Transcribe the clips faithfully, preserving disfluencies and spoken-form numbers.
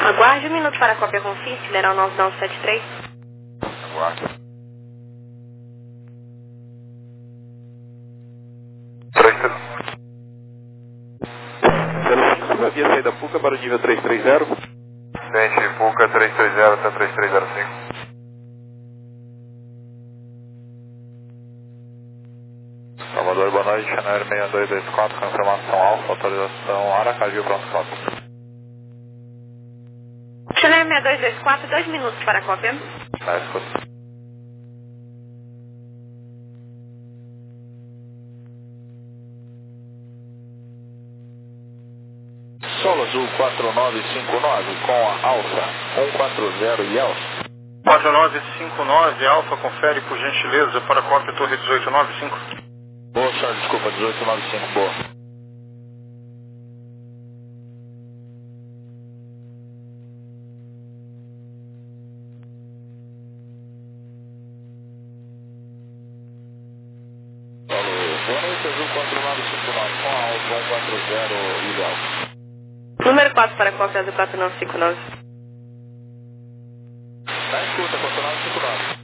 Aguarde um minuto para a cópia com F I S, Federal nove nove sete três. Aguarde. três três zero. Saída Puca para o nível três três zero. Frente Puca três três zero até três três zero cinco. Salvador, boa noite, Channel seis dois dois quatro, confirmação alfa, autorização Aracaju, pronto, cópia. Channel seis dois dois quatro, dois minutos para a cópia. Tá, escuta. Solo Azul quatro nove cinco nove com a Alfa um quatro zero e Alfa. quatro nove cinco nove, Alfa, confere por gentileza para a cópia Torre dezoito nove cinco. Boa, senhor, desculpa, dezoito nove cinco, boa. Alô, boa noite, Azul quatro nove cinco nove com a Alfa um quatro zero e Alfa. Número quatro para a cópia do quatro nove cinco nove. Tá, escuta, quatro nove cinco nove.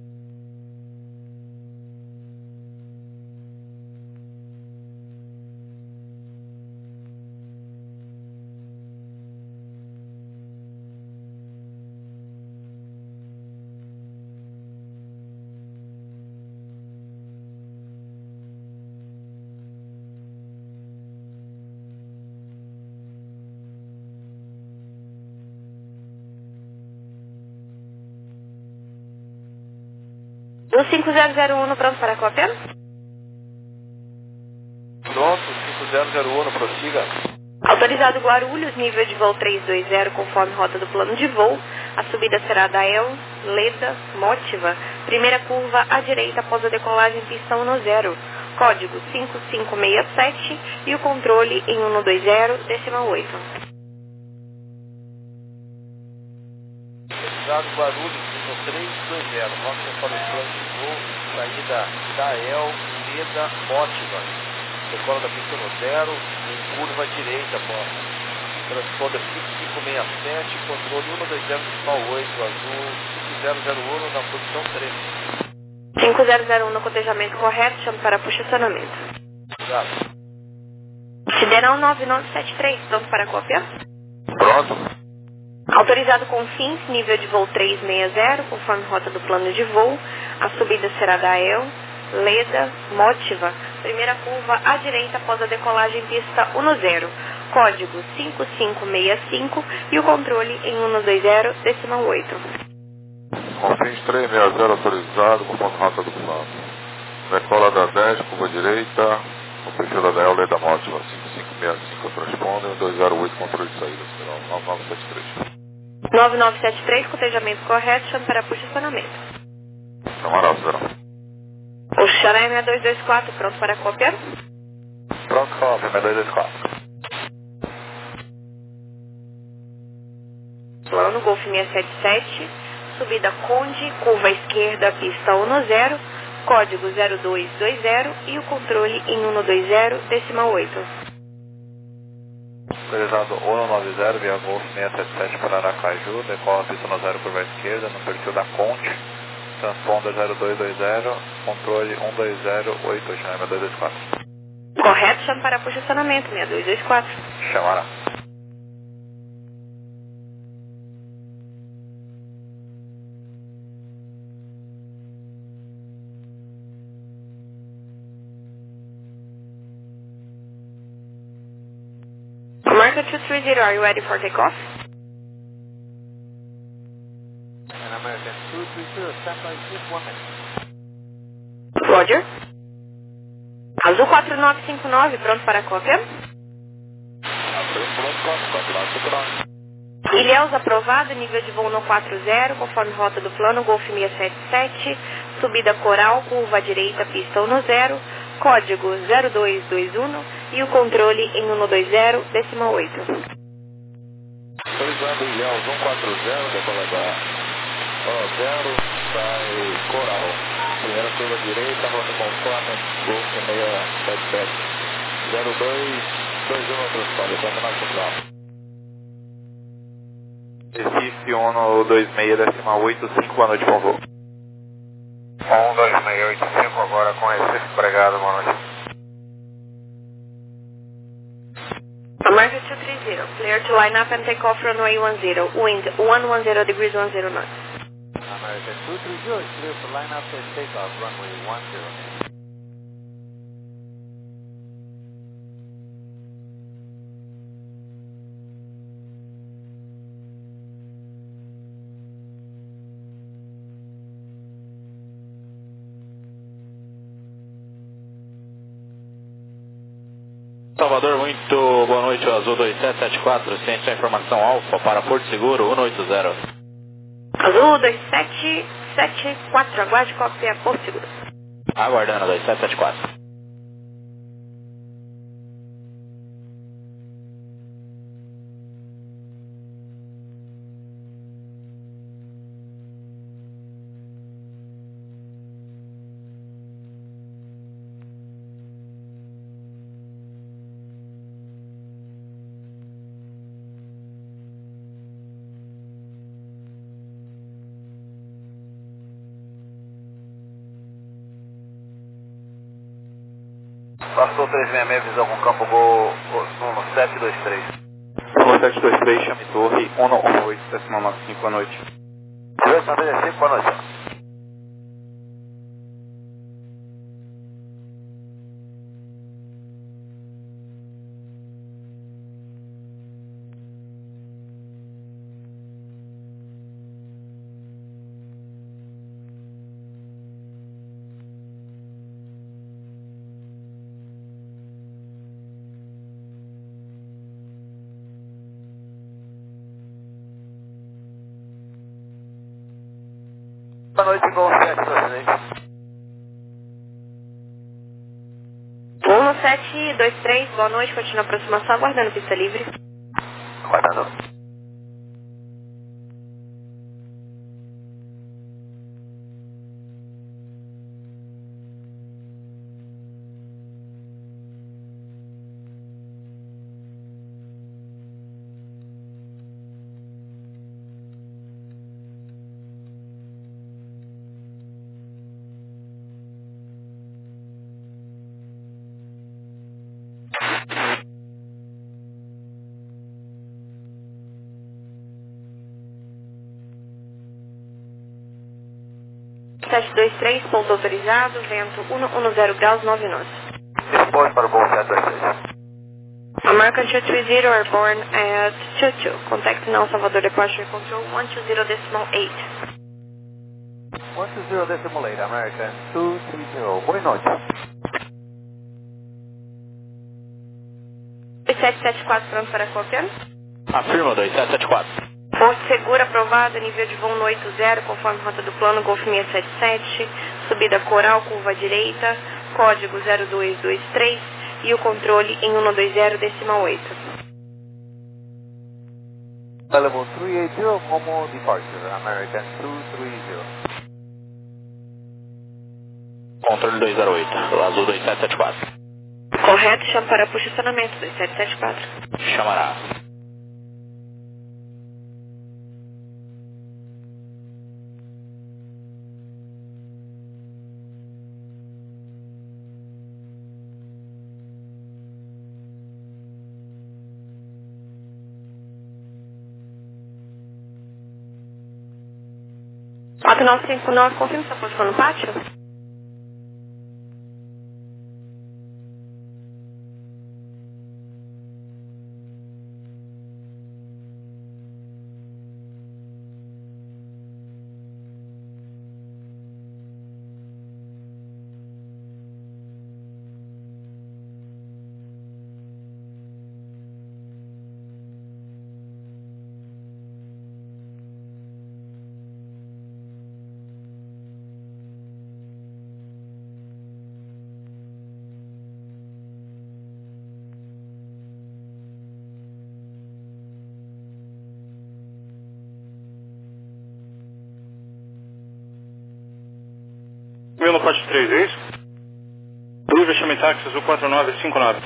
um cinco zero zero um, pronto para a cópia. Pronto, cinco zero zero um, prossiga. Autorizado Guarulhos, nível de voo trezentos e vinte, conforme rota do plano de voo. A subida será da El, Leda, Mótiva. Primeira curva à direita após a decolagem, pista um zero. Código cinco cinco seis sete e o controle em cento e vinte, decimal oito. Autorizado Guarulhos, nível trezentos e vinte, rota para o plano de voo, saída da El, Leda, Mótiva. Decola da pista no zero, em curva direita, após. Transponder cinco cinco seis sete, controle cento e vinte, decimal oito, Azul cinco zero zero um na posição três. cinco zero zero um no cotejamento correto, chame para posicionamento. Obrigado. Sideral nove nove sete três, pronto para a cópia. Pronto. Autorizado com fins, nível de voo trezentos e sessenta, conforme rota do plano de voo. A subida será da El, Leda, Mótiva. Primeira curva à direita após a decolagem, pista um zero. Código cinco cinco seis cinco e o controle em cento e vinte, decimal oito. Confins trezentos e sessenta autorizado, conforme rota do plano. Decola da dez, curva direita, o perfil da El, Leda, Mótiva, cinco cinco seis cinco, transponder, cento e oito, controle de saída, sinal nove nove sete três. nove nove sete três, cotejamento correto, chame para posicionamento. Camarada, verão. O Xará seis dois dois quatro, pronto para a cópia. Pronto, cópia, seis dois dois quatro. Plano Golf seiscentos e setenta e sete, subida Conde, curva esquerda, pista um zero, código zero dois dois zero e o controle em cento e vinte, decimal oito. Autorizado cento e noventa, via Golf seiscentos e setenta e sete para Aracaju, decola pista no zero, curva esquerda, no perfil da Conde, transponder zero dois dois zero, controle um dois zero oito, chama seis dois dois quatro. Correto, chame para posicionamento, seis dois dois quatro. Chamará. America two three zero, are you ready for takeoff? And American two three zero, stand by just one minute. Roger. Azul quatro nove cinco nove, pronto para a cópia. Azul pronto, quatro nove cinco nove. Ilhéus aprovado, nível de voo no quatro zero, conforme rota do plano, Golf seiscentos e setenta e sete, subida Coral, curva à direita, pista um zero, código zero dois dois um e o controle em cento e vinte, decimal oito. Autorizado Ilhéus cento e quarenta, decola da zero, sai Coral. Primeira curva direita, rota conforme, Golf seiscentos e setenta e sete. zero dois dois um, transponder, quatro nove cinco nove. Recife um dois seis, decimal oito cinco, boa noite, por favor. um dois seis oito cinco agora com Recife, obrigado, boa noite. American two three zero, clear to line up and take off runway one zero, wind one one zero degrees one zero knots. American two three zero, clear for line up and take off runway one zero. Salvador, muito boa noite, Azul dois sete sete quatro, ciência informação Alfa para Porto Seguro um oito zero. Azul dois sete sete quatro, aguarde cópia Porto Seguro. Aguardando dois sete sete quatro. Passou três seis seis, visão com campo Gol um sete dois três. um sete dois três, chame torre, um um oito, decimal nove cinco, boa noite. dois nove cinco, boa noite. Boa noite, Gol sete dois três. um sete dois três, boa noite, continua a aproximação, aguardando pista livre. Aguardando. sete dois três, ponto autorizado, vento um um zero graus, nove nós. Responde para o Gol sete dois três. American two three zero, airborne at two two. Contact now Salvador Departure Control one two zero decimal eight. one two zero decimal eight, American two three zero. Boa noite. dois sete sete quatro, pronto para qualquer? Afirma dois sete sete quatro. Porto Seguro aprovado, nível de voo no oito zero, conforme rota do plano, Golf seiscentos e setenta e sete, subida Coral, curva direita, código zero dois dois três e o controle em um dois zero decimal oito. Level three eight zero, Momo departure, American two three zero. Controle dois zero oito, Azul dois sete sete quatro. Correto, chama para posicionamento dois sete sete quatro. Chamará. quatro nove cinco nove, confirma sua posição no pátio? Meu no parte três, é isso? Dúvida, chame táxi azul quatro nove cinco nove.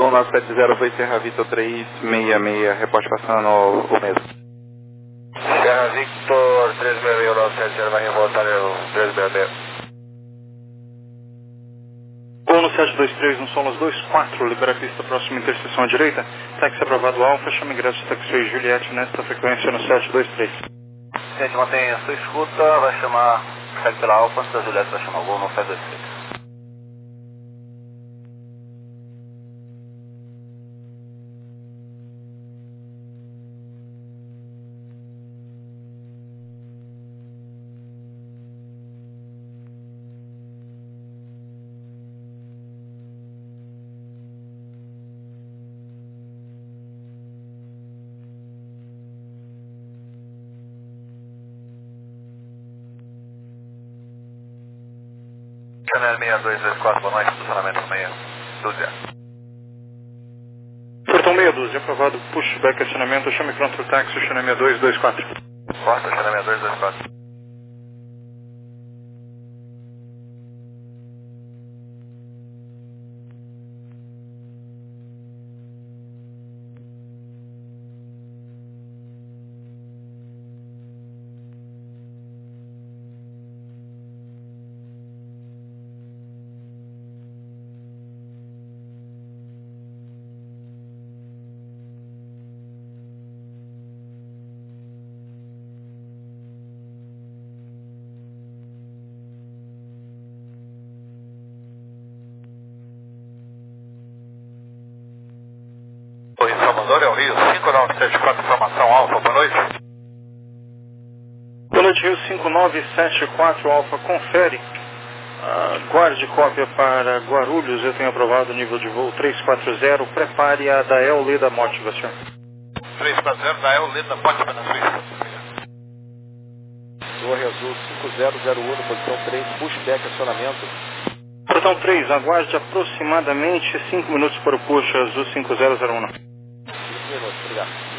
um nove sete zero foi Serra Vitor três seis seis, reporte passando o mesmo. Serra Victor três seis seis, nove sete zero vai revoltar o três seis seis. um sete dois três, no Solas dois quatro, libera a pista próxima interseção à direita. Táxi aprovado Alfa, chama ingresso Taxi Juliette nesta frequência no sete dois três. Gente, mantenha a sua escuta, vai chamar, segue pela Alfa, antes da Juliette vai chamar o gol no sete dois três. Chanel seis dois dois quatro, boa noite, estacionamento meia dúzia. Portão meia dúzia, aprovado, pushback acionamento, chame pronto o táxi, Chanel seis dois dois quatro. Porta, Chanel seis dois dois quatro. Oi, Salvador, é o Rio cinco nove sete quatro, informação Alfa, boa noite. Boa noite, Rio cinco nove sete quatro, Alfa, confere. Uh, guarde cópia para Guarulhos, eu tenho aprovado o nível de voo três quatro zero, prepare a Dael Leda Motiva, senhor. três quatro zero, Dael Leda Motiva na Suíça. Torre Azul cinco zero zero um, posição três, pushback acionamento. Portão três, aguarde aproximadamente cinco minutos para o push Azul cinco zero zero um. cinco minutos, obrigado.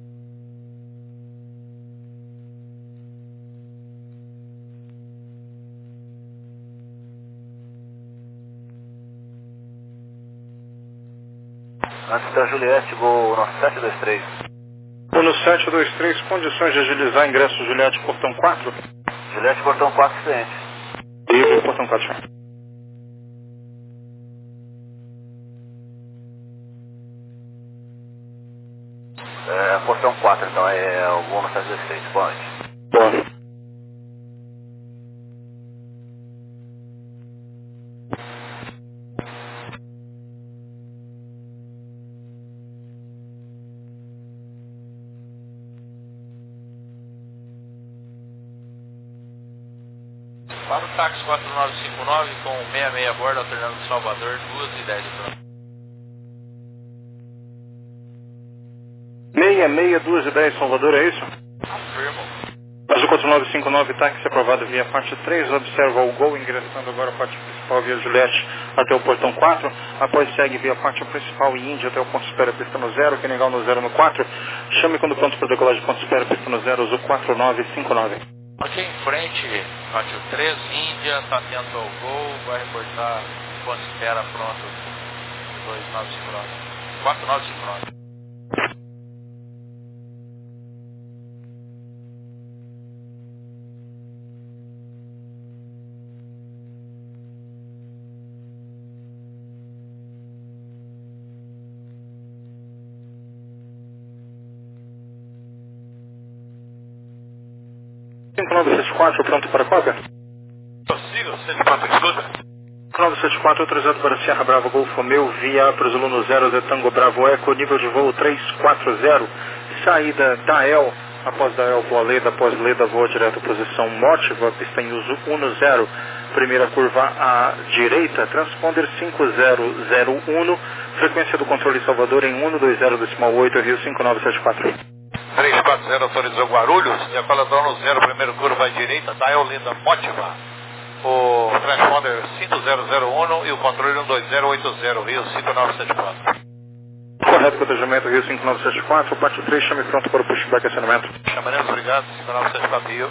Antes da Juliette, gol no sete dois três. Vou no sete dois três, condições de agilizar ingresso Juliette, portão quatro. Juliette, portão quatro, cliente. E portão quatro, senhor. É, portão quatro, então, é o gol no sete dois três. Boa noite. Boa noite. Para o táxi quatro nove cinco nove com seis seis a bordo, alternando Salvador, duas e dez de pronto. seis seis, duas e dez, Salvador, é isso? Afirmo. Azul quatro nove cinco nove, táxi aprovado via parte três, observa o gol, ingressando agora a parte principal via Juliette até o portão quatro, após segue via parte principal e Índia até o ponto espera pista no zero, Senegal no zero no quatro, chame quando pronto para decolagem ponto espera pista no zero, Azul quatro nove cinco nove. Aqui em frente, pátio três, Índia, está atento ao gol, vai reportar ponto espera pronto, dois nove cinco nove, quatro nove cinco nove. cinco nove sete quatro, pronto para cópia? Prossiga, sete quatro, escuta. cinco nove sete quatro, autorizado para Sierra Bravo Golfo Romeu, via para Zulu no zero, Zetango Bravo Eco, nível de voo três quatro zero, saída Dael, após Dael, boa Leda, após Leda, voa direto, posição Motiva, pista em uso um no zero, primeira curva à direita, transponder cinco zero zero um, frequência do controle Salvador em um dois zero decimal oito, Rio cinco nove sete quatro. três quatro zero autorizou Guarulhos, decolador no zero, primeiro curva à direita, Dael Leda Motiva. O transponder cinco zero zero um e o controle um dois zero oito zero, Rio cinco nove sete quatro. Correto, protegimento Rio cinco nove sete quatro, parte três, chame pronto para o pushback acionamento. Chamaremos, obrigado, cinco nove sete quatro, Rio.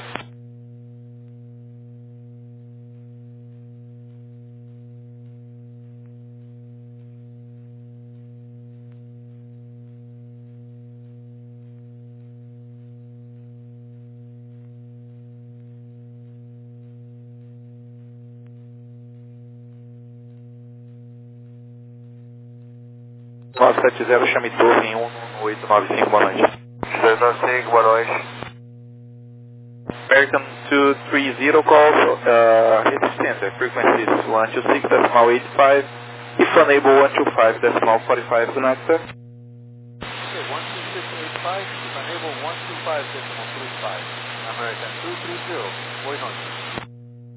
nove sete zero, chame torre em um um oito nove cinco, boa noite. dois nove cinco, boa noite. American two three zero calls, uh, resistência, frequencies one two six decimal eight five, if unable one two five decimal forty five, do not, sir. Okay, one two six eight five, if unable one two five decimal three five, American two three zero, oitocentos.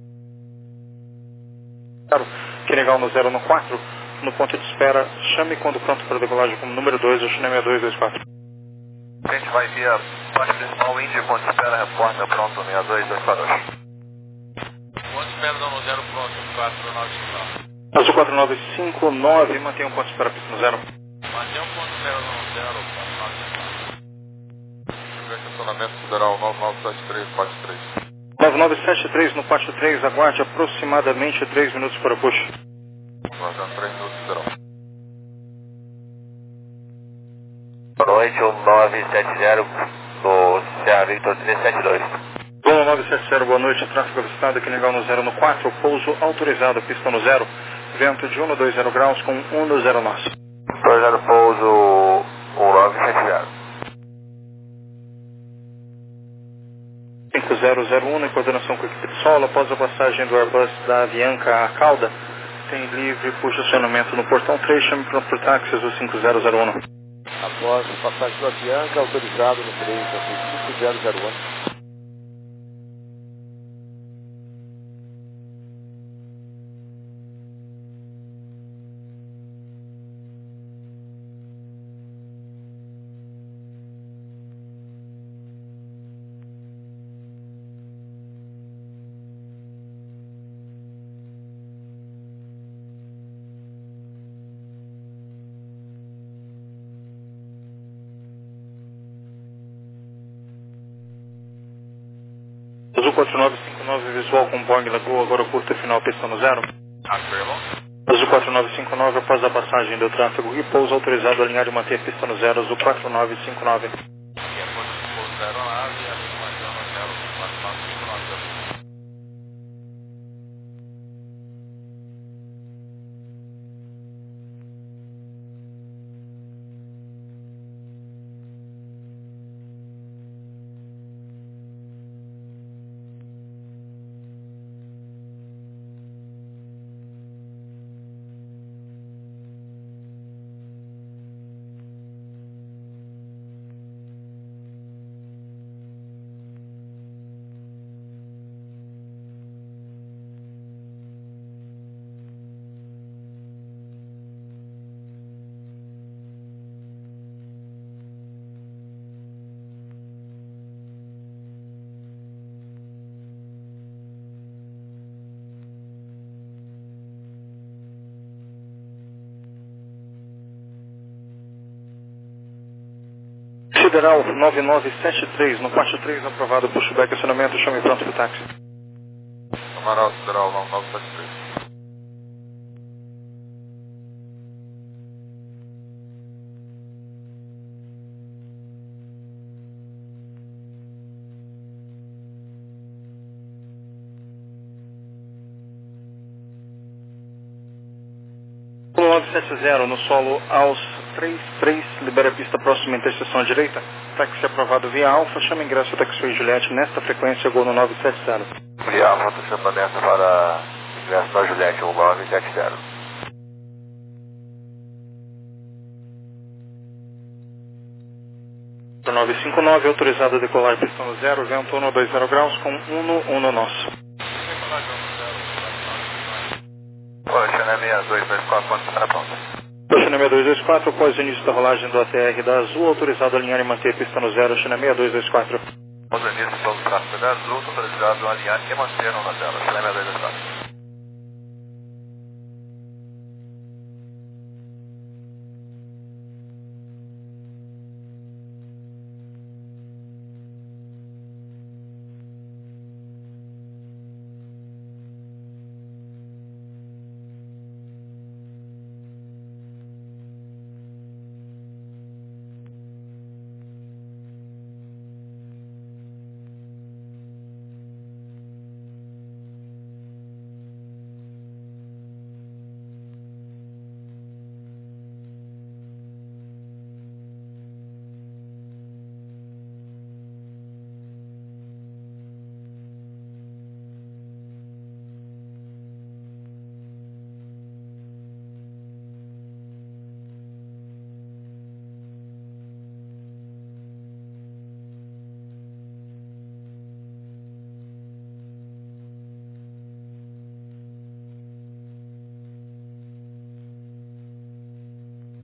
Claro, que legal no zero no quatro, no ponto de espera, chame quando pronto para decolagem como número dois, eu chamei a dois dois quatro. A gente vai via parte decimal Índia, ponto de espera, repórter, pronto, seis dois dois quatro. Ponto de espera dando zero, pronto, quatro nove cinco nove. Azul quatro nove cinco nove, mantenha um ponto de espera pista no zero. Mantenha um ponto de espera dando zero, quatro nove cinco nove. Estacionamento federal nove nove sete três, quatro três. nove nove sete três no quatro três, aguarde aproximadamente três minutos para push. Aguardando três minutos, federal. Boa noite, um nove sete zero do C A Victor três sete dois. Bom, nove sete zero, boa noite, tráfego avistado aqui legal no zero no quatro, pouso autorizado, pista no zero, vento de um a dois zero graus com um no zero nós. dois zero pouso um nove sete zero. cinco zero zero um, em coordenação com a equipe de solo, após a passagem do Airbus da Avianca à cauda, tem livre posicionamento no portão três, chame pronto por táxis do cinco zero zero um. Após passagem do Avianca, autorizado no três, cinco zero zero um. Azul quatro nove cinco nove, visual com Boeing Lagoa, agora curta final, pista no zero. Azul quatro nove cinco nove, após a passagem do tráfego e pouso autorizado a alinhar e manter a pista no zero, Azul quatro nove cinco nove. Federal nove nove sete três, no quatro três, aprovado, pushback, acionamento, chame pronto para táxi. Camarada Federal nove nove sete três. nove sete zero, no solo aos três três, libera a pista próxima interseção à direita. Táxi aprovado via Alfa, chama ingresso Taxiway Juliette nesta frequência, gol no nove sete zero. Via Alfa, chama nessa para ingresso da Juliette, um nove sete zero. nove cinco nove, autorizado a decolar pista no zero, vento um a dois zero graus com um no um no nosso. Oxa, né, seis dois dois quatro, quanto está pronto? China seis dois dois quatro, após o início da rolagem do A T R da Azul, autorizado a alinhar e manter a pista no zero, China seis dois dois quatro. Os inícios do tráfego da Azul, autorizado a alinhar e manter na tela, China seis dois dois quatro.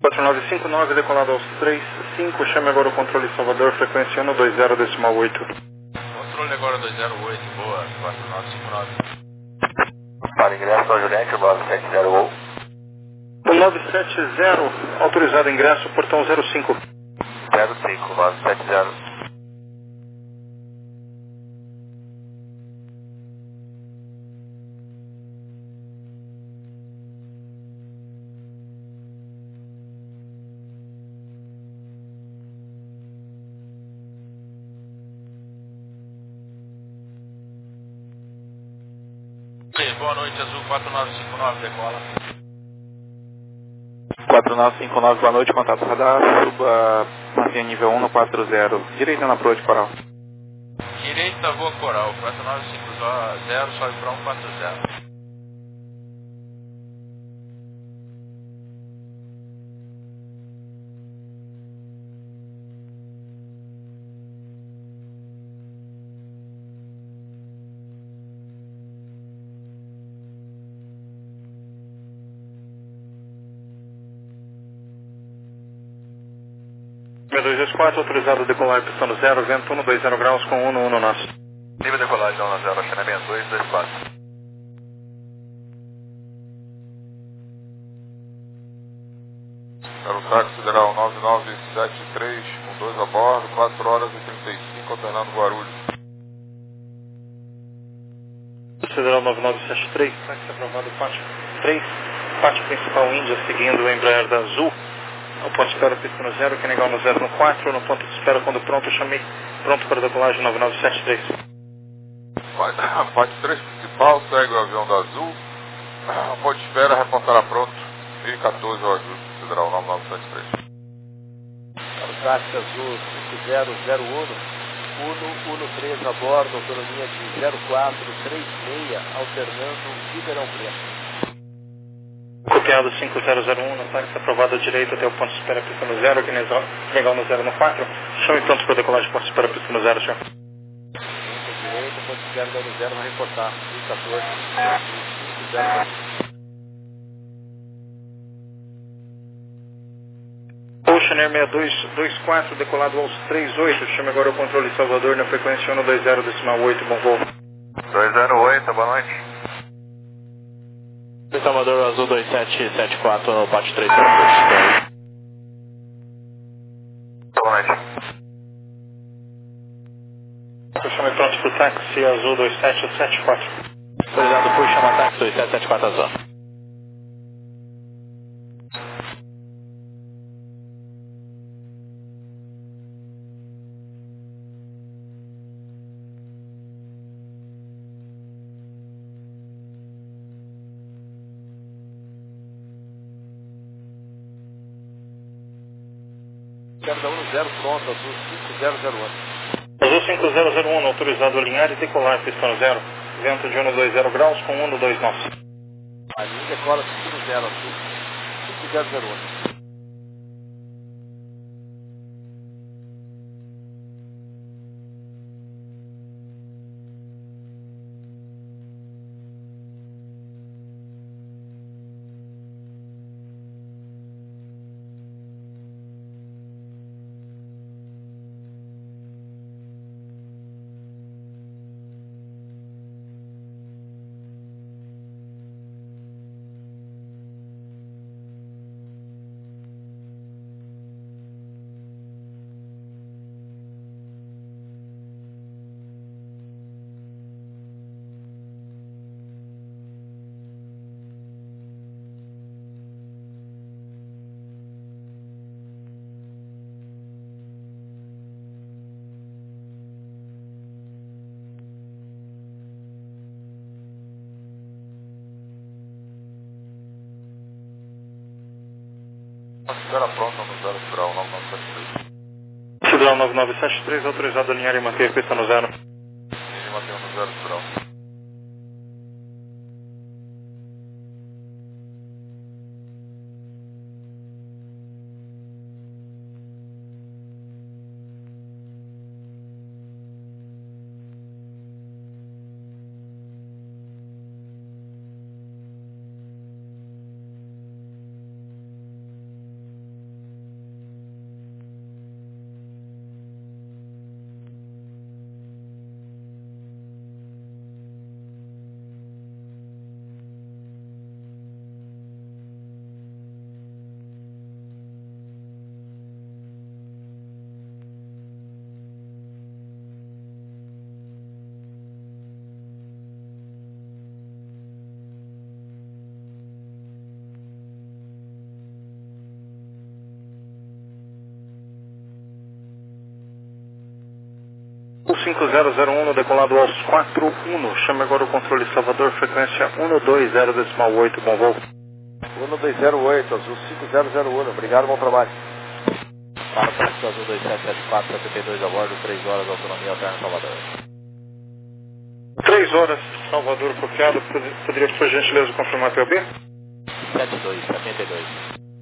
quatro nove cinco nove, decolado aos três cinco, chame agora o controle Salvador, frequência um dois zero decimal oito. Controle agora dois zero oito, boa, quatro nove cinco nove. Para ingresso ao Juliette, nove sete zero um. nove sete zero, autorizado ingresso, portão zero cinco. zero cinco, nove sete zero. Boa noite, Azul quatro nove cinco nove, decola. quatro nove cinco nove, boa noite, contato radar, suba, mantenha nível um no quatro zero, direita na proa de coral. Direita, voa coral, quatro nove cinco zero, sobe para um quatro zero. seis dois dois quatro, autorizado a decolar, pistão zero, vento um dois zero graus com um no um no nosso. Nível de decolagem um zero, achanamento dois dois quatro. Aerotáxi Federal nove nove sete três, com dois a bordo, quatro horas e trinta e cinco, alternando Guarulhos. Federal nove nove sete três, táxi aprovado quatro três, parte principal Índia, seguindo o Embraer da Azul. O ponto de espera pista no zero, que negar no zero no quatro, no ponto de espera quando pronto, eu chamei pronto para decolagem nove nove sete três. Parte três principal, segue o avião da Azul. O ponto de espera reportará pronto, mil e quatorze ao ajuste Federal nove nove sete três. Táxi Azul cinco zero zero um, um um três a bordo, autonomia de zero quatro três seis, alternando Ribeirão Preto. Copiado cinco zero zero um, no táxi aprovado à direita até o ponto de espera pista no zero, que legal no zero no quatro. Chame pronto para decolagem, ponto de espera pista no zero, senhor. Direita, ponto de espera no zero, vai reportar mil e quatorze, cinco zero. Ocean Air seis dois dois quatro, decolado aos três oito, chame agora o controle Salvador na frequência um dois zero decimal oito, bom voo. dois zero oito, boa noite. Salvador Azul dois sete sete quatro, no parte três zero. Boa noite. Eu chamei pronto para o táxi Azul dois sete sete quatro. Autorizado por chama táxi dois sete sete quatro Azul. Quero um zero pronto, Azul cinco zero zero um. Azul cinco zero zero um, autorizado a alinhar e decolar, pistão zero. Vento de um dois zero graus com um dois nove. A linha decola cinco zero, Azul cinco zero zero um. Espera pronta no zero Federal nove nove sete três. Federal nove nove sete três, autorizado a alinhar e manter a pista no zero. E mantendo no zero Federal. cinco zero zero um, decolado aos quatro um. Chame agora o controle Salvador, frequência um dois zero decimal oito, bom voo. um dois zero oito, Azul cinco zero zero um, obrigado, bom trabalho. Para Francisco Azul dois sete sete quatro, setenta e dois a bordo, três horas, autonomia alterna Salvador. três horas, Salvador, copiado. Poderia, por gentileza, confirmar P O B? setenta e dois, setenta e dois.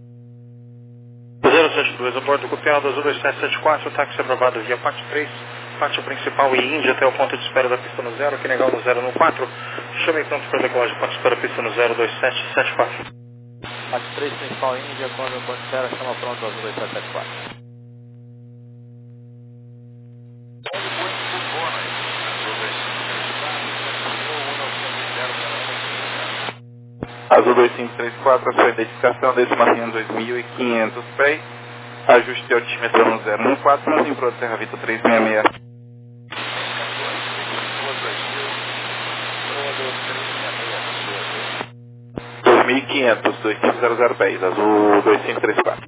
zero sete dois, a bordo copiado, Azul dois sete sete quatro, táxi aprovado via parte três, pátio principal e Índia até o ponto de espera da pista no zero, que negar no zero no quatro. Chame pronto para decolagem, ponto de espera pista no zero dois sete sete quatro. Parte três, principal Índia, quando o ponto de espera, chama pronto, Azul dois sete sete quatro. Azul dois cinco três quatro, a sua identificação, décima linha dois mil e quinhentos pés, ajuste de altímetro no zero um quatro, mas em Pro Serra Vita três seis seis. dois mil e quinhentos, dois cinco zero zero pés, Azul dois cinco três quatro.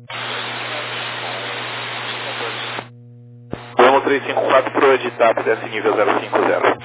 Vamos três cinco quatro pro editado, desce nível zero cinco zero.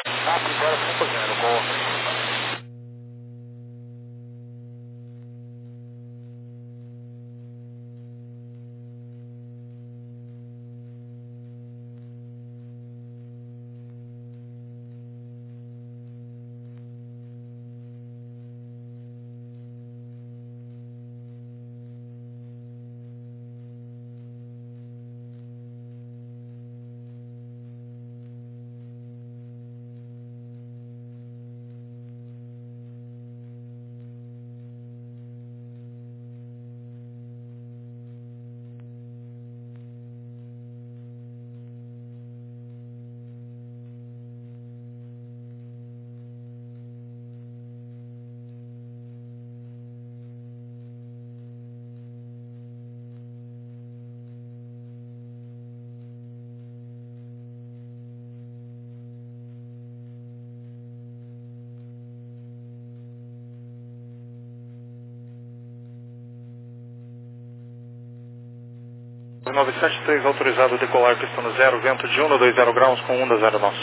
nove sete três, autorizado a decolar, pista no zero, vento de um dois zero graus com onda zero nove.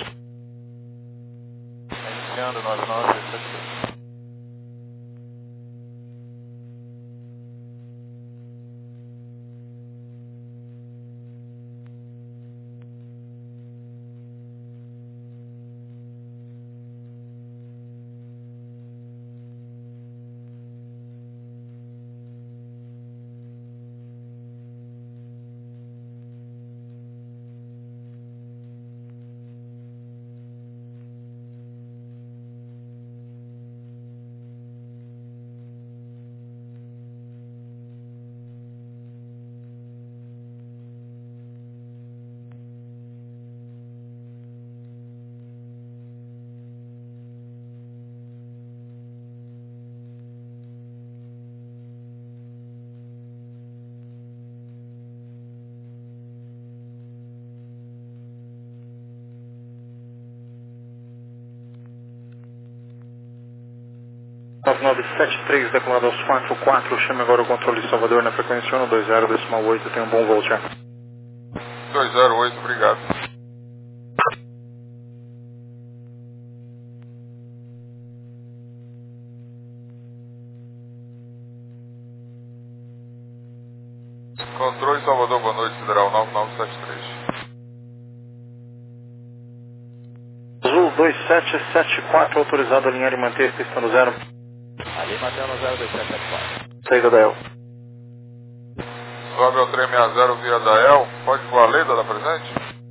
Iniciando nove nove sete dois. nove nove sete três, decolado aos quatro quatro, chame agora o controle Salvador na frequência um dois zero decimal oito, tenha um bom voo, tchau. dois zero oito, obrigado. Controle Salvador, boa noite, Federal nove nove sete três. Azul dois sete sete quatro, autorizado a alinhar e manter pista no zero. Ali mantendo zero dois sete sete quatro. Saída da E L. Sobe ao três seis zero via da E L, pode voar a Leda da presente?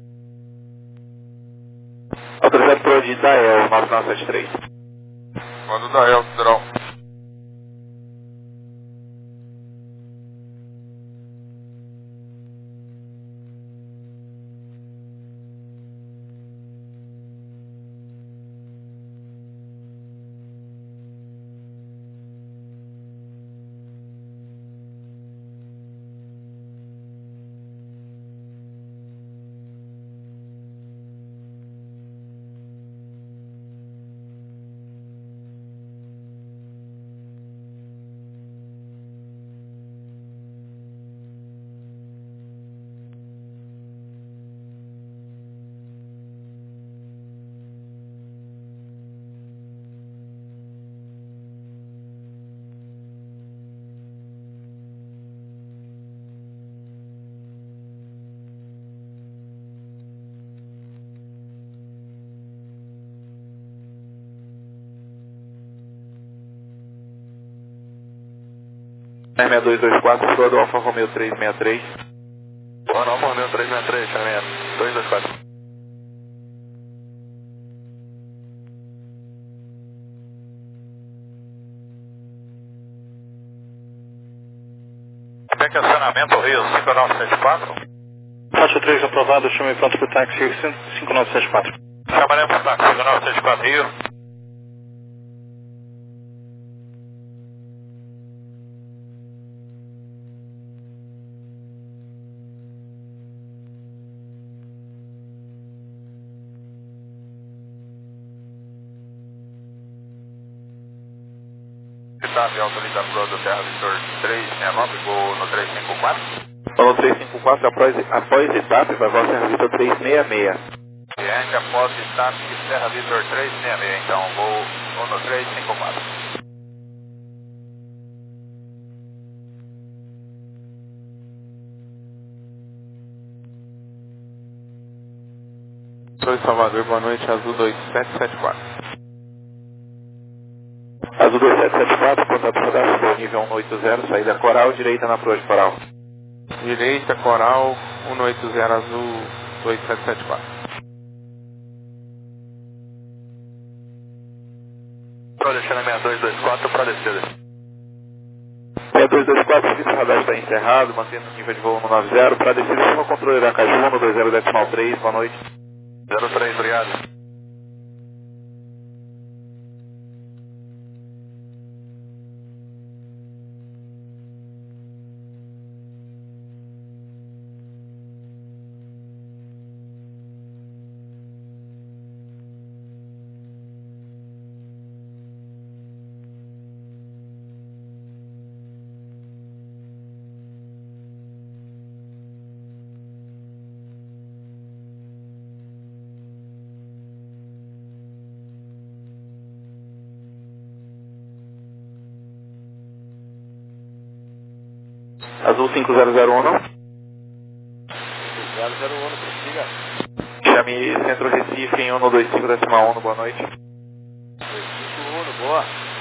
Autorizado pro de da E L, nove nove sete três. Manda o da E L, Federal. seis dois dois quatro, Flor do Alfa Romeo três seis três. Boa, Alfa Romeo três seis três, seis dois dois quatro. Quebec acionamento Rio cinco nove sete quatro. Faixa três aprovado, chame pronto para o táxi Rio cinco nove sete quatro. Chamaremos para o táxi cinco nove sete quatro Rio. Etap autorização do Terra Vitor três seis nove, vou no três cinco quatro. Vou no três cinco quatro, após, após etapa, vai voar Terra Vitor três seis seis. Ciente após etap Terra Vitor três seis seis, então vou, vou no três cinco quatro. Sou Salvador, boa noite, Azul dois sete sete quatro. Azul dois sete sete quatro, contato cadastro, nível um oito zero, saída Coral, direita na proa de Coral. Direita, Coral, um oito zero, Azul dois sete sete quatro. Estou deixando a seis dois dois quatro para descer. seis dois dois quatro, serviço radar está encerrado, mantendo o nível de voo um nove zero, para descer em cima, controle da Caju, um dois zero decimal três, boa noite. zero três, obrigado. Azul cinco zero zero um, não? zero zero um, prossiga. Chame Centro Recife em um dois cinco decimal um, boa noite. dois cinco um, boa.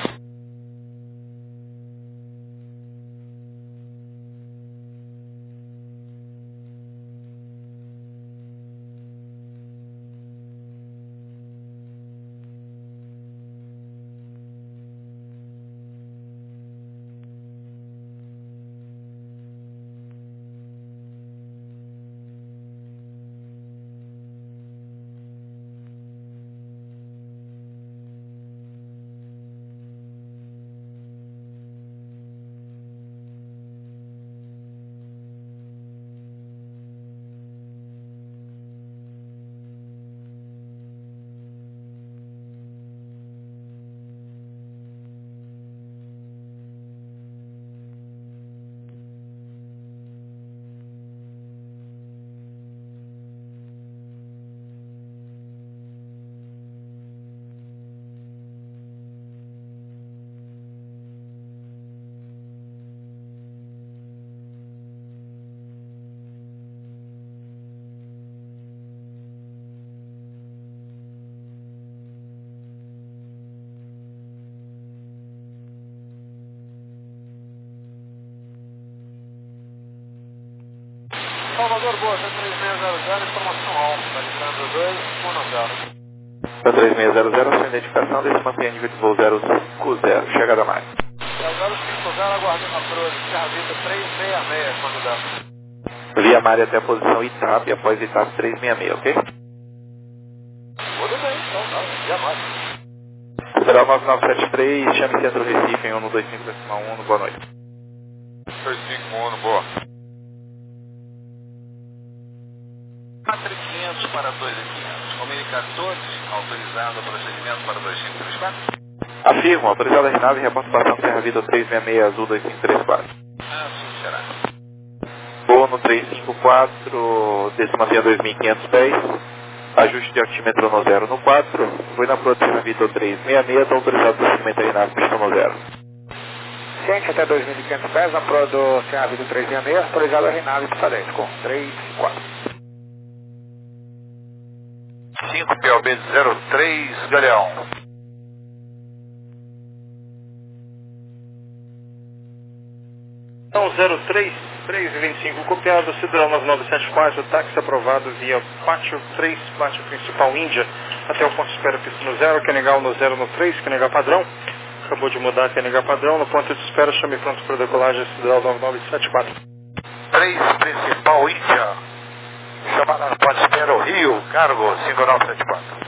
Salvador, boa, três seis zero zero, informação alfa, livrando dois, um não zero. três seis zero zero, sua identificação, desse mantenha nível de voo zero cinco zero, chegada mais. zero cinco zero, aguardando a proa de Serra Vitor três seis seis, quando dá. Via Mari até a posição Itap, após Itap três seis seis, ok? Tudo bem, então, tá, Via Mari. Federal nove nove sete três, chame Centro Recife em um dois cinco decimal um, boa noite. dois cinco um, boa. quatro mil e quinhentos para dois mil e quinhentos. Comunicadores, autorizado o procedimento para dois cinco três quatro. Afirmo, autorizada a renave e reporte para Serra Vitor três seis seis, Azul dois cinco três quatro. Assim será. Vou no três cinco quatro, desce mantenha dois mil e quinhentos pés. Ajuste de altímetro no zero no quatro. Foi na proa Serra Vitor três seis seis, está autorizado o procedimento da renave, pista no zero. Ciente até dois mil e quinhentos pés, na proa do Serra Vitor três seis seis, autorizado a renave, pista dentro, com três cinco quatro. cinco P O B zero três, Galeão. Então, zero três, três e vinte e cinco copiado, Sideral nove nove sete quatro, táxi aprovado via pátio três, pátio principal Índia, até o ponto de espera pista no zero, Q N H no zero no três, Q N H padrão, acabou de mudar Q N H padrão, no ponto de espera, chame pronto para decolagem, Sideral nove nove sete quatro. três, principal Índia, chamada no ponto de espera o Rio, cargo cinco nove sete quatro.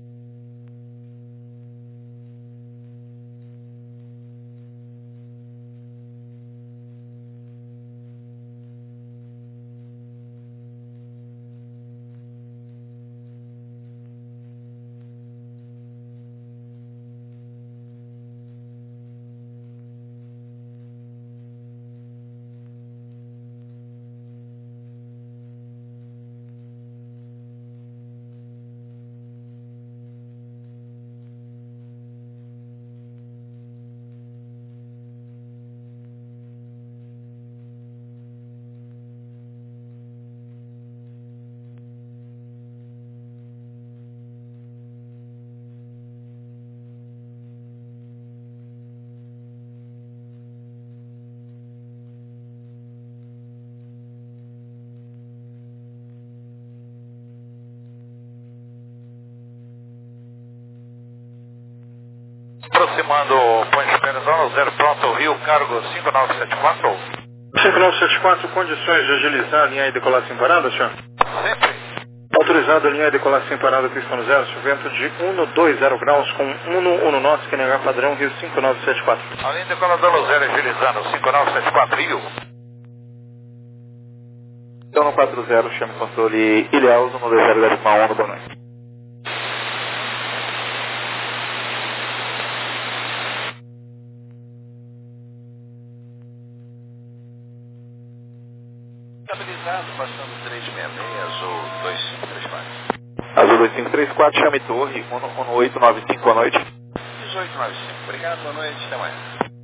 Aproximando o ponto de espera zona zero pronto, Rio, cargo cinco nove sete quatro. cinco nove sete quatro, condições de agilizar, alinhar e decolar sem parada, senhor? Sempre. Autorizado a alinhar e decolar sem parada, pista no zero, vento de um dois zero graus com um no nosso, Q N H padrão, Rio cinco nove sete quatro. Além de decolador no zero, agilizando, cinco nove sete quatro, Rio. Então no quatro zero, chame controle Ilhéus, no dois zero decimal um, boa noite. Estabilizado, passando três seis seis, azul dois cinco três quatro. Azul dois cinco três quatro, chame torre, um oito nove cinco, boa noite. dezoito nove cinco, obrigado, boa noite, até amanhã.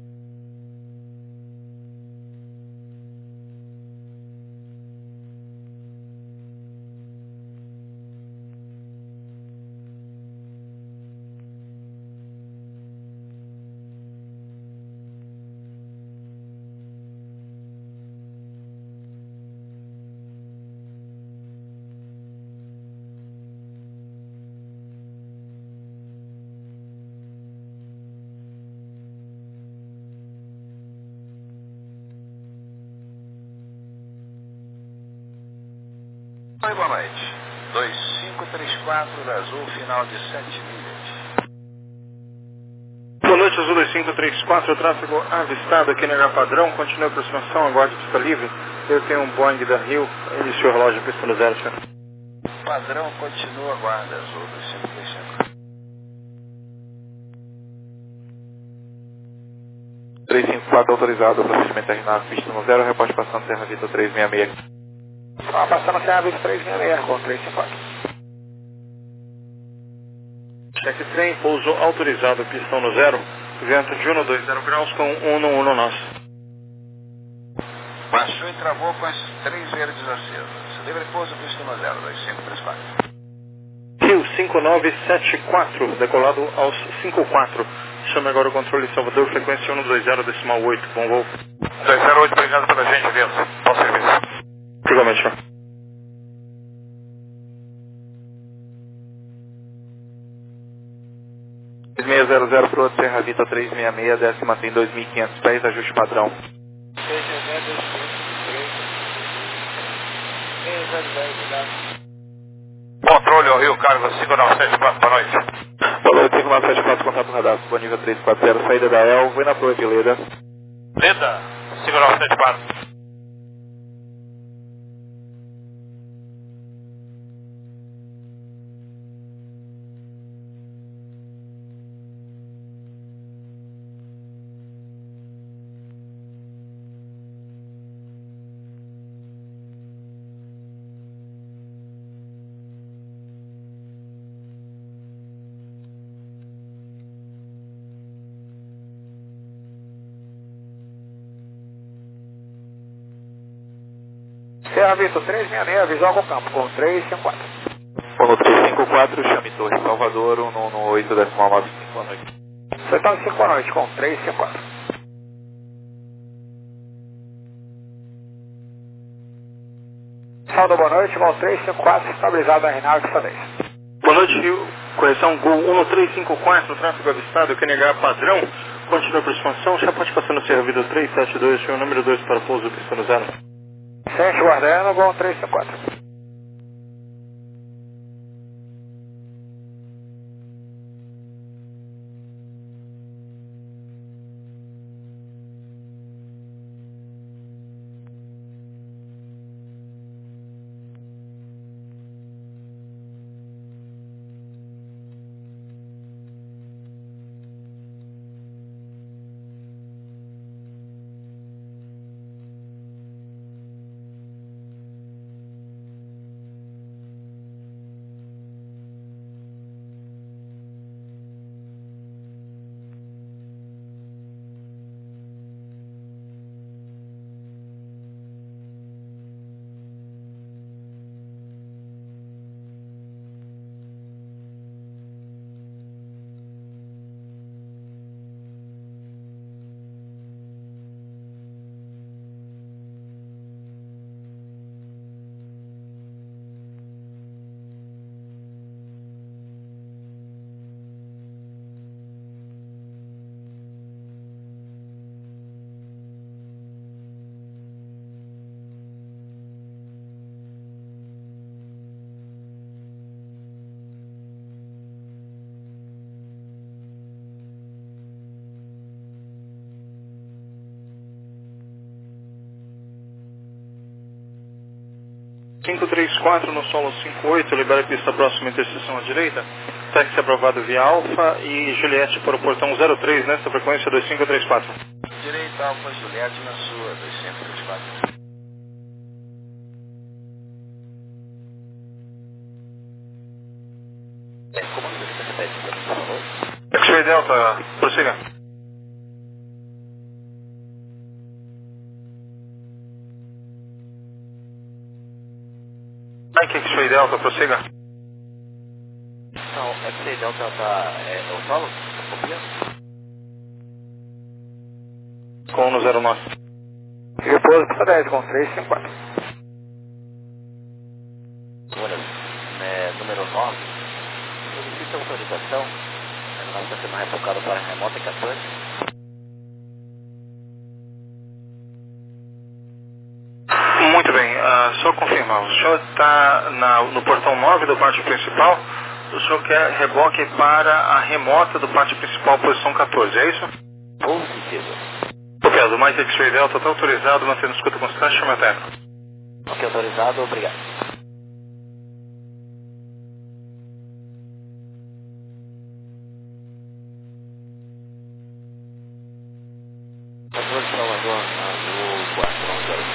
Oi, boa noite. dois cinco três quatro da Azul, final de sete milhas. Boa noite, Azul dois cinco três quatro, tráfego avistado aqui no H padrão, continua a aproximação, aguarde pista livre. Eu tenho um Boeing da Rio, iniciou o relógio, pista no zero, senhor. Padrão continua a guarda, Azul dois cinco três cinco. três cinco quatro autorizado, procedimento terminado, pista no zero, reporte passando Serra Vitor três seis seis. Ah, passando Serra Vitor três seis seis com três cinco quatro. Cheque trem, pouso autorizado, pistão no zero, vento de um dois zero graus com um no um nosso. Baixou e travou com as três verdes acesas. Livre pouso, pistão no zero, dois cinco três quatro. Rio cinco nove sete quatro, decolado aos cinco quatro. Chame agora o controle Salvador, frequência um dois zero decimal oito, bom voo. dois zero oito, obrigado pela gentileza. Bom serviço. Igualmente, senhor. três seis zero zero para o Serra Vitor três seis seis, décima tem dois mil e quinhentos pés, ajuste padrão. Controle ao Rio, cargo cinco nove sete quatro, boa noite. Boa noite, cinco nove sete quatro, contato radar, disponível três quatro zero, saída da E L, foi na proa de Leda. Leda, cinco nove sete quatro. Serra Vitor três seis seis, visual com campo, com três cinco quatro. Fono três cinco quatro, chame Torre Salvador, um no oito decimal nove cinco, boa noite. Você está no cinco boa noite, com três cinco quatro. Oswaldo, boa noite, Gol três cinco quatro, estabilizado na Rinaldo pista dez. Boa noite, Rio. Correção Gol um três cinco quatro, tráfego avistado, Q N H padrão. Continua por expansão, já pode passar no Serra Vida três sete dois, o número dois para pouso, pista no zero. Sente guardando, Gol três cinco quatro. cinco três quatro no solo cinco oito, libera a pista próxima, interseção à direita. Táxi aprovado via Alfa e Juliette para o portão zero três nesta frequência dois cinco três quatro. Direita, Alfa Juliette na sua, dois cinco três quatro. Comando do sete, por favor. X-Ray Delta, prossiga. Mike X-Ray Delta, prossiga. Não, X-Ray Delta tá... é o solo? Copia? Com no zero nove. Repouso pista dez, Gol três cinco quatro. Número, é, número nove. Solicita autorização. O nome está sendo repocado para a remota quatorze. Muito bem, uh, só confirmar, o senhor está no portão nove do pátio principal, o senhor quer reboque para a remota do pátio principal, posição quatorze, é isso? Com certeza. Ok, do Mike X-Ray Delta está autorizado, mantendo escuta constante, chama a terra. Ok, autorizado, obrigado. quatorze Salvador, azul quatro um zero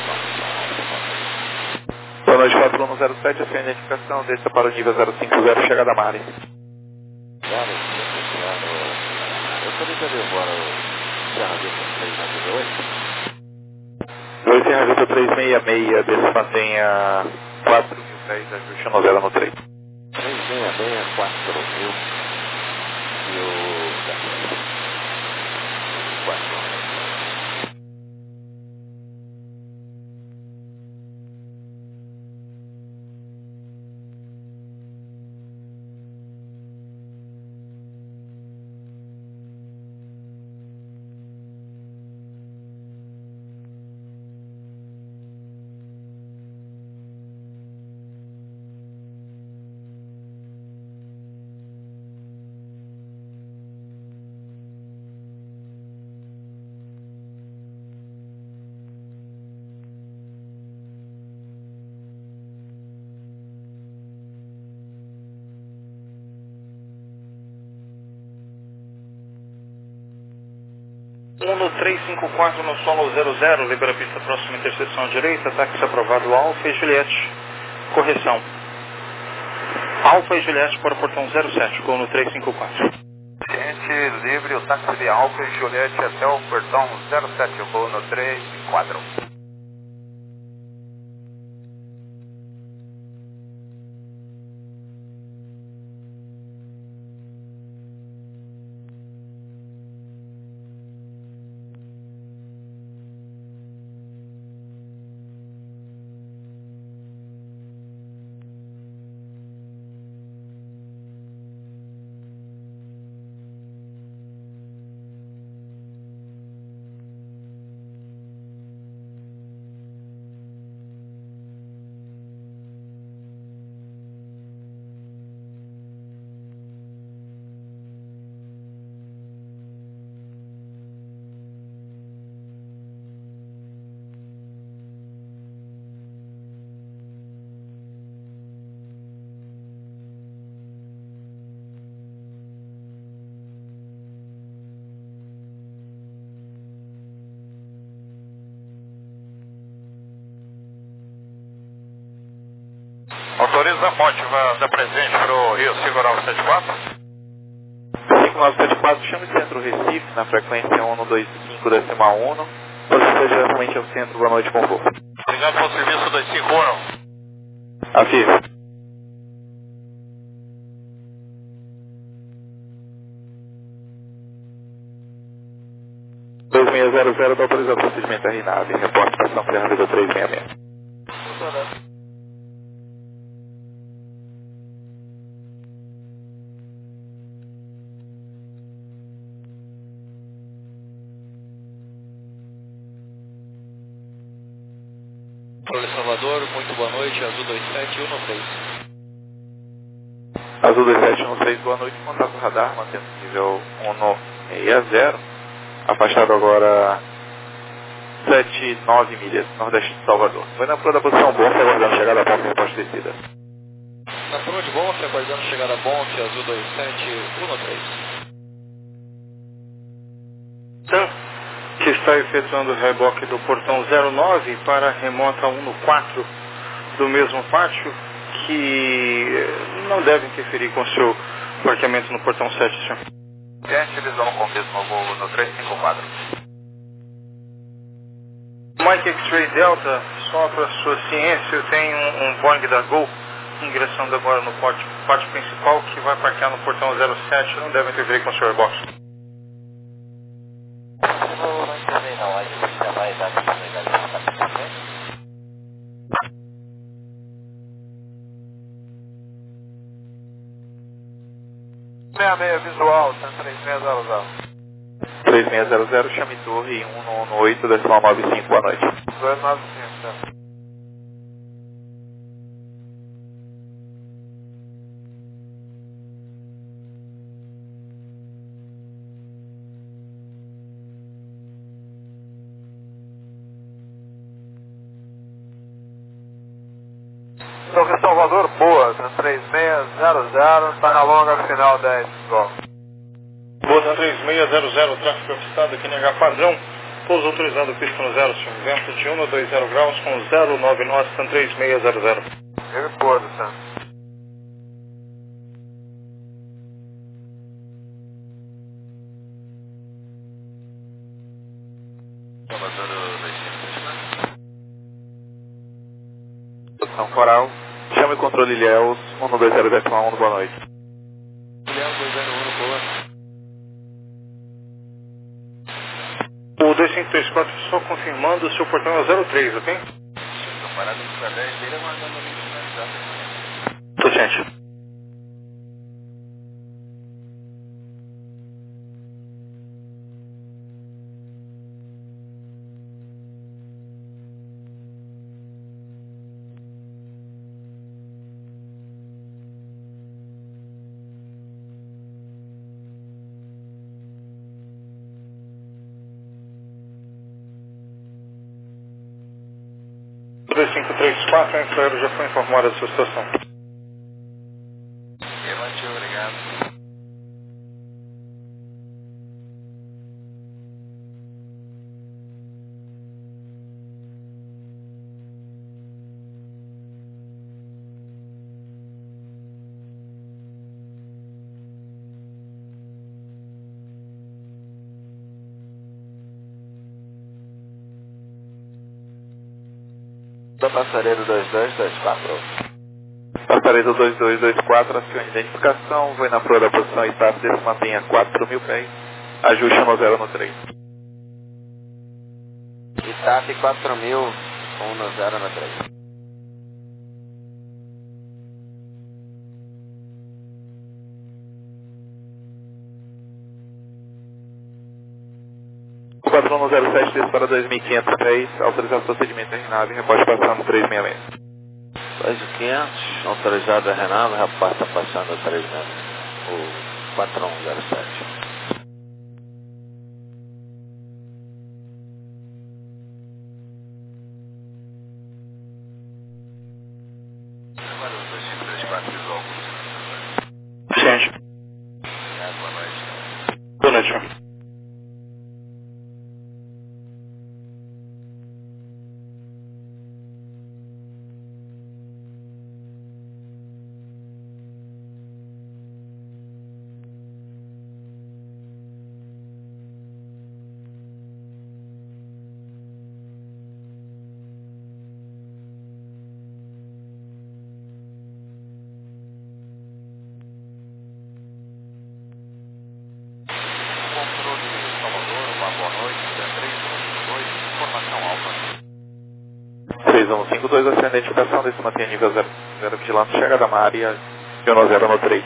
sete. Boa noite, quatro um zero sete, a sua identificação, desça para o nível zero cinco zero, chegada a Mari. Claro, claro. Eu autorizaria agora o Serra Vista três nove oito. dois Serra Vista três seis seis, desça mantenha quatro mil dez, ajuste no zero no três. três seis seis, quatro mil e o quatro. um no três cinco quatro no solo zero zero, libera a pista próxima, interseção à direita, táxi aprovado Alfa e Juliette, correção. Alfa e Juliette para o portão zero sete, Gol no três cinco quatro. Gente, livre o táxi de Alfa e Juliette até o portão zero sete, Gol no três quatro. Autoriza a Mótiva da presente para o Rio cinco nove sete quatro. cinco nove sete quatro, chame Centro Recife, na frequência cento e vinte e cinco decimal um. Solicita diretamente ao centro, boa noite, com voo. Obrigado pelo serviço dois cinco um. Afirma. dois seis zero zero da autorização do procedimento R nave. Reporte para São Ferreira do três seis seis. Controle Salvador, muito boa noite, Azul dois sete um três. Azul dois sete um seis, boa noite, contato radar, mantendo nível um seis zero. Afastado agora sete nove milhas, nordeste de Salvador. Foi na proa da posição Bonte, aguardando chegada a ponte, reposte descida. Na proa de Bonte, aguardando chegada a Bonte, Azul dois sete um três. Então, que está efetuando o reboque do portão zero nove para a remota um quatro do mesmo pátio, que não deve interferir com o seu parqueamento no portão sete, senhor. Gente, visão com mesmo voo no três cinco quatro. Mike X-Ray Delta, só para sua ciência, eu tenho um, um Boeing da Gol ingressando agora no pátio, pátio principal, que vai parquear no portão zero sete, não deve interferir com o seu reboque. Não intervém não, a gente já vai dar continuidade na captação. seis seis visual, três seis zero zero. três seis zero zero, chame torre um um oito decimal nove cinco, boa noite. dois nove cinco, tá. Torre Salvador, boa, três seis zero zero, está na longa final dez, igual. Boa três seis zero zero, tráfego avistado aqui no H padrão, pouso autorizado pista no zero, senhor. Vento de um a dois zero graus com zero nove nós, três seis zero zero. Ele pôde, Santos. Posição Coral, chame o controle Ilhéus um dois zero decimal um, boa noite. Ilhéus dois zero um, boa. O dois cinco três quatro só confirmando, o seu portão é zero três, ok? Estou parado no caderno dele, aguardando a finalizar. Tô ciente. dois cinco três quatro, a Infraero já foi informada da sua situação. Levante, obrigado. Da Passaredo dois dois dois quatro. Passaredo dois dois dois quatro, acione identificação, voe na proa da posição e status, se mantenha quatro mil pés, ajuste no zero no três. Staff quatro mil, um no zero no três. quatro um zero sete, desce para dois mil e quinhentos pés, autorização procedimento R nave, reporte passando três seis seis. dois mil e quinhentos, autorizado a Renave, repassa passando três seis seis. O quatro um zero sete. Agora o dois cinco três quatro visual. Ciente. Boa noite. Boa noite, senhor. Informação alfa. três um cinco dois, a sua identificação, desse mantém nível zero, zero vigilância, chega da Maria, zero zero no três.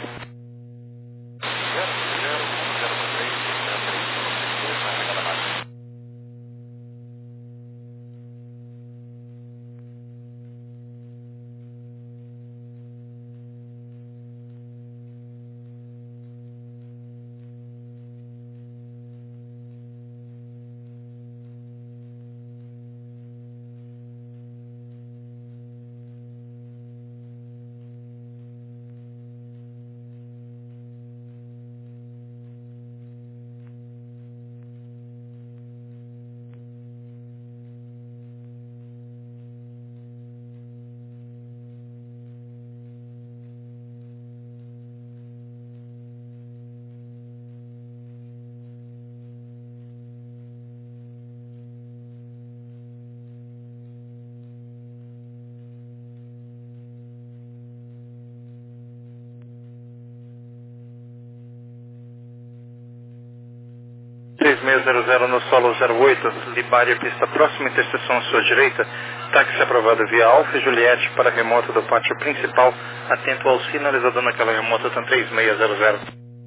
três seis zero zero no solo zero oito, Libária, pista próxima, interseção à sua direita, táxi aprovado via Alfa e Juliette para remota do pátio principal, atento ao sinalizador naquela remota, tá três seis zero zero.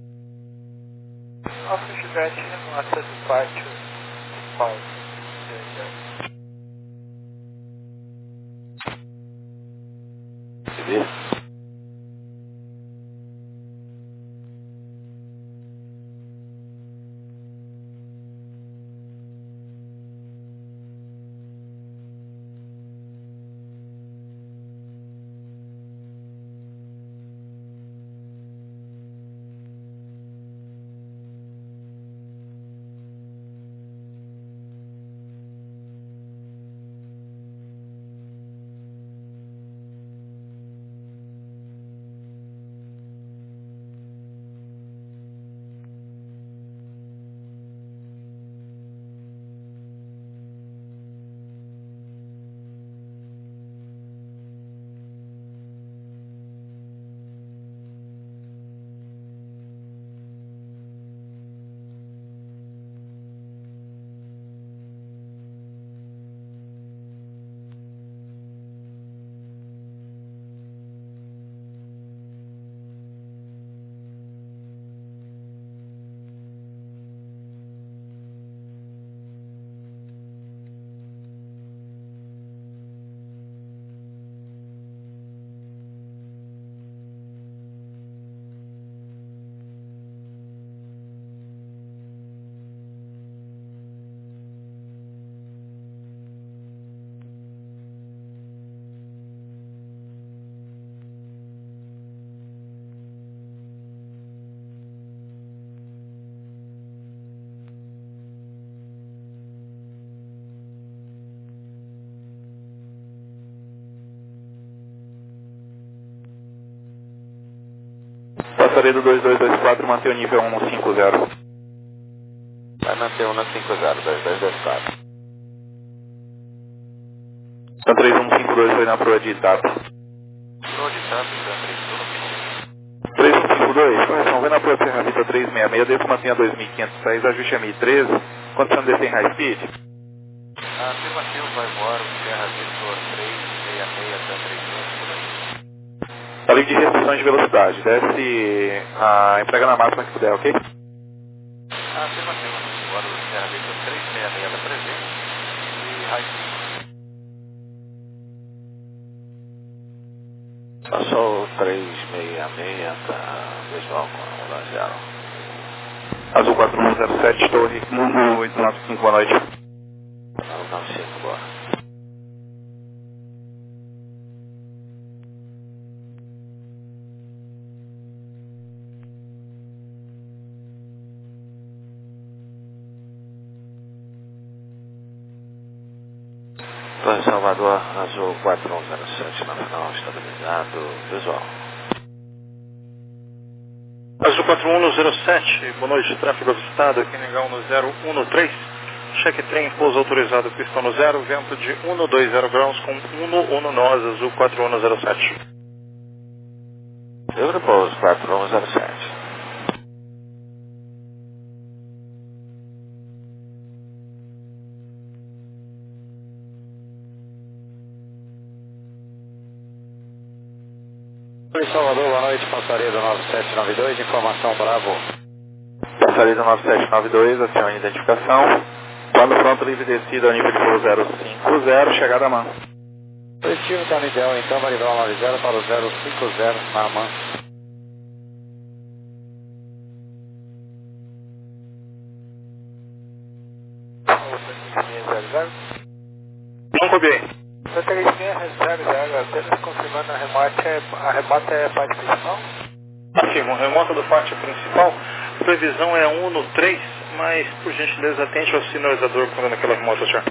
Alfa e Juliette, remota do pátio principal. Beleza? Passaredo dois dois dois quatro, mantém o nível um no cinco zero. Vai manter um no cinco zero, dois dois dois quatro. Então três um cinco dois foi na proa de Itapo. Proa de Itapo, três um cinco dois, correção, vai na proa de Serra Vista trezentos e sessenta e seis, desce mantenha dois mil quinhentos e seis, ajuste a mil e treze, condição de descer em high speed. Afirmativo, vai embora, Serra Vista trezentos e sessenta e seis até três mil. Além de restrições de velocidade, desce a emprega na máxima que puder, ok? Afirmativo, agora o Serra Vista trezentos e sessenta e seis da presente e high speed. Passou trezentos e sessenta e seis, tá visual com um zero. Azul quatro um zero sete, torre um oito nove cinco, boa noite. um nove cinco, boa. Torre Salvador, Azul quatro um zero sete, na final, estabilizado, visual. Azul quatro um zero sete, boa noite, tráfego avistado, aqui Negão no zero um no três, cheque trem, pouso autorizado, pistão no zero, vento de um no dois zero graus com um no um no nós, Azul quatro um zero sete. Europouso quatro um zero sete. Oi, Salvador, boa noite, passaria do nove sete nove dois, informação Bravo. Passaria do nove sete nove dois, acione identificação. Quando pronto, livre descida ao nível de voo zero cinco zero, chegada a mão. Positivo, tá no ideal, então, vai livrar o nove zero para o zero cinco zero na mão. Não copiei. Eu três seis zero zero, apenas confirmando a remota, é, a remota é a parte principal? Afirmo, remota do pátio principal, previsão é um no três, mas por gentileza atente ao sinalizador quando aquela remota já.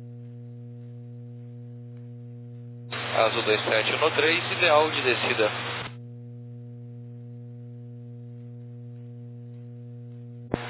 Azul dois sete no três, ideal de descida.